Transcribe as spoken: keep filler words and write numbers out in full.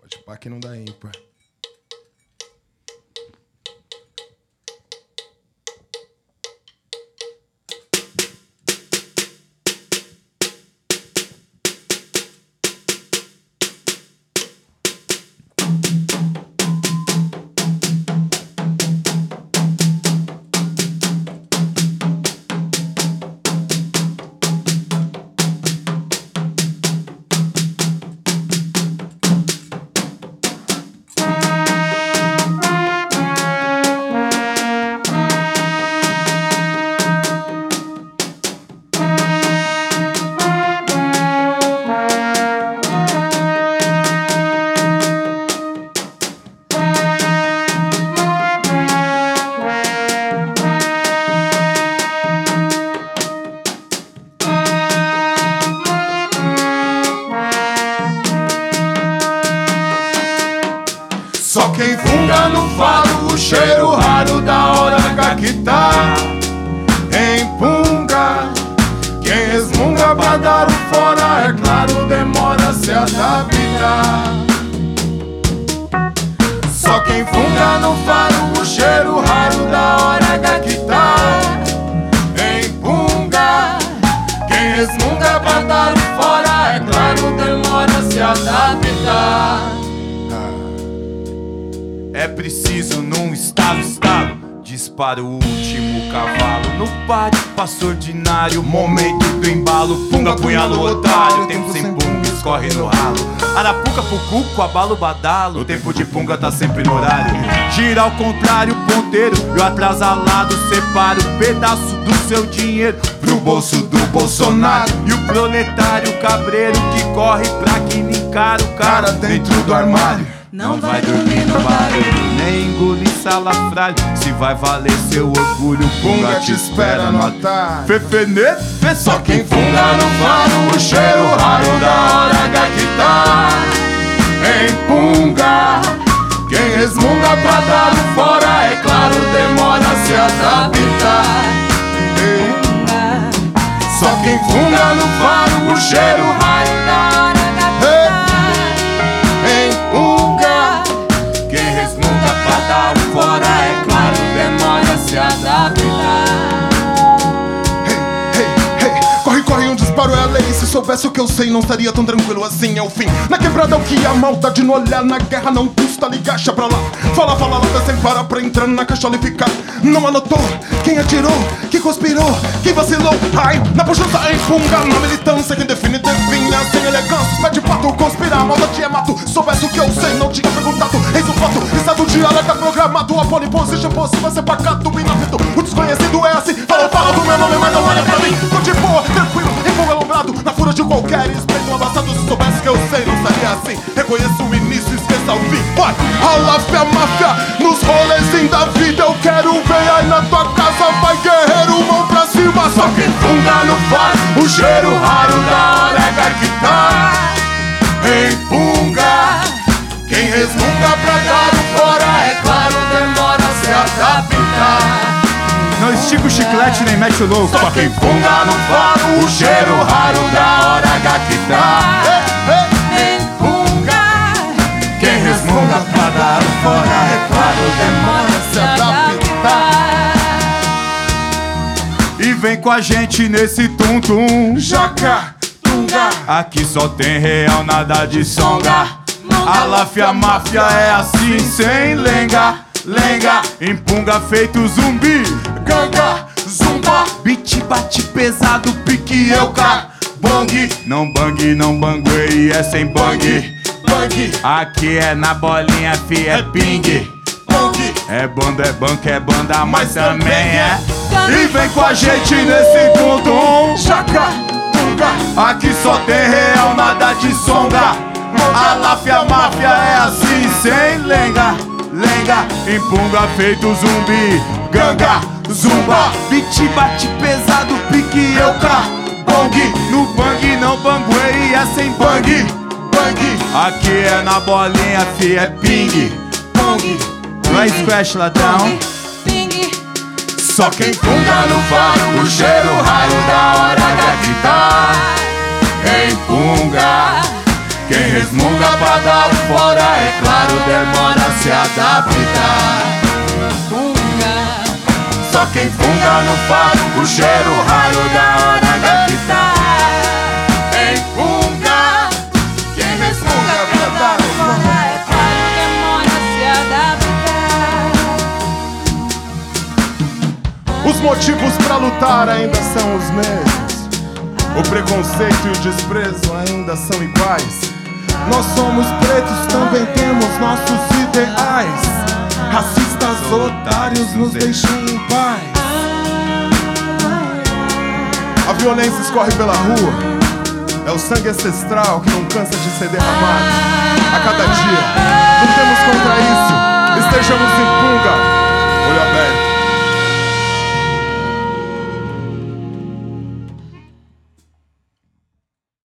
Pode pá que não dá ímpar. Só quem funga no falo, o cheiro raro da hora que tá em punga. Quem resmunga pra dar o fora, é claro, demora a se adaptar. Só quem funga no falo, o cheiro raro da hora que tá em punga. Quem resmunga pra dar o fora, é claro, demora a se adaptar. É preciso num estalo, estalo, dispara o último cavalo. No pátio passo ordinário, momento do embalo. Punga, punhalo, otário, tempo sem punga, escorre no ralo. Arapuca, pucuco, abalo, badalo, o tempo de punga tá sempre no horário. Gira ao contrário, ponteiro, e o atrasalado separa um pedaço do seu dinheiro pro bolso do Bolsonaro. E o proletário cabreiro que corre pra que encara o cara dentro do armário. Não vai dormir no barulho, nem engolir salafrário. Se vai valer seu orgulho, punga te espera no atalho. Fefenete, fê só quem funga no faro, o cheiro raro da hora que tá em punga. Quem resmunga pra dar o fora, é claro, demora a se adaptar. Só quem funga no faro, o cheiro raro da hora fora, é claro, demora a se adaptar. Hey, hey, hey, corre, corre, um disparo é a lei. Se soubesse o que eu sei, não estaria tão tranquilo assim, é o fim. Na quebrada é o que a maldade no olhar. Na guerra não custa ligar, pra lá. Fala, fala, lata sem parar pra entrar na cachola e ficar. Não anotou quem atirou, que conspirou, que vacilou. Ai, na pujança em punga, na militância quem define devinha sem elegância. Pé de pato, conspirar, maldade é mato. Soubesse o que eu sei, não tinha perguntado. Eis o fato, estado de alerta programado. A pole position possível ser pacato e inavido. O desconhecido é assim, fala, fala do meu nome, mas não olha pra mim. Tô de boa, tranquilo, em fogo alombrado. Na fura de qualquer espeto abraçado. Se soubesse que eu sei, não estaria assim. Reconheço o início, esqueça o fim. Vai, Aláfia, máfia, nos rolês da vida eu quero ver. Aí na tua casa vai guerreiro, mão pra cima. Só quem funga no faro, o cheiro raro da hora que tá em punga. Quem resmunga pra dar o fora, é claro, demora a se adaptar. Não estica o chiclete nem mete o louco. Só quem funga no faro, o cheiro raro da hora que tá em punga. Quem resmunga pra dar o fora, é claro, demora a se adaptar. E vem com a gente nesse tum-tum, Jaca, tunga, aqui só tem real, nada de songa. Aláfia, máfia é assim, sem lenga, lenga. Empunga feito zumbi, ganga, zumba, beat bate pesado, pique eu cá. Bong, não bang, não banguei, é sem bang. bang, Aqui é na bolinha, fi, é ping. bang. É banda, é banca, é banda, mas também é. E vem com a gente nesse tum-tum, Jaca, tunga, aqui só tem real, nada de songa. Aláfia, máfia é assim, sem lenga, lenga. Empunga feito zumbi, ganga, zumba, beat bate pesado, pique eu cá. Bong, no bang não banguei, é sem bang, bang. Aqui é na bolinha, fi, é ping, pong, vai squash ladrão. Só quem funga no faro, o cheiro raro da hora que tá em punga. Quem resmunga pra dar o fora, é claro, demora a se adaptar. Só quem funga no fato, o cheiro raro da hora da quitar. Quem funga, quem resmunga pra dar o fora, É claro, demora a se adaptar. Os motivos pra lutar ainda são os mesmos. O preconceito e o desprezo ainda são iguais. Nós somos pretos, também temos nossos ideais. Racistas otários nos deixem em paz. A violência escorre pela rua. É o sangue ancestral que não cansa de ser derramado. A cada dia lutemos contra isso. Estejamos em Punga, olho aberto.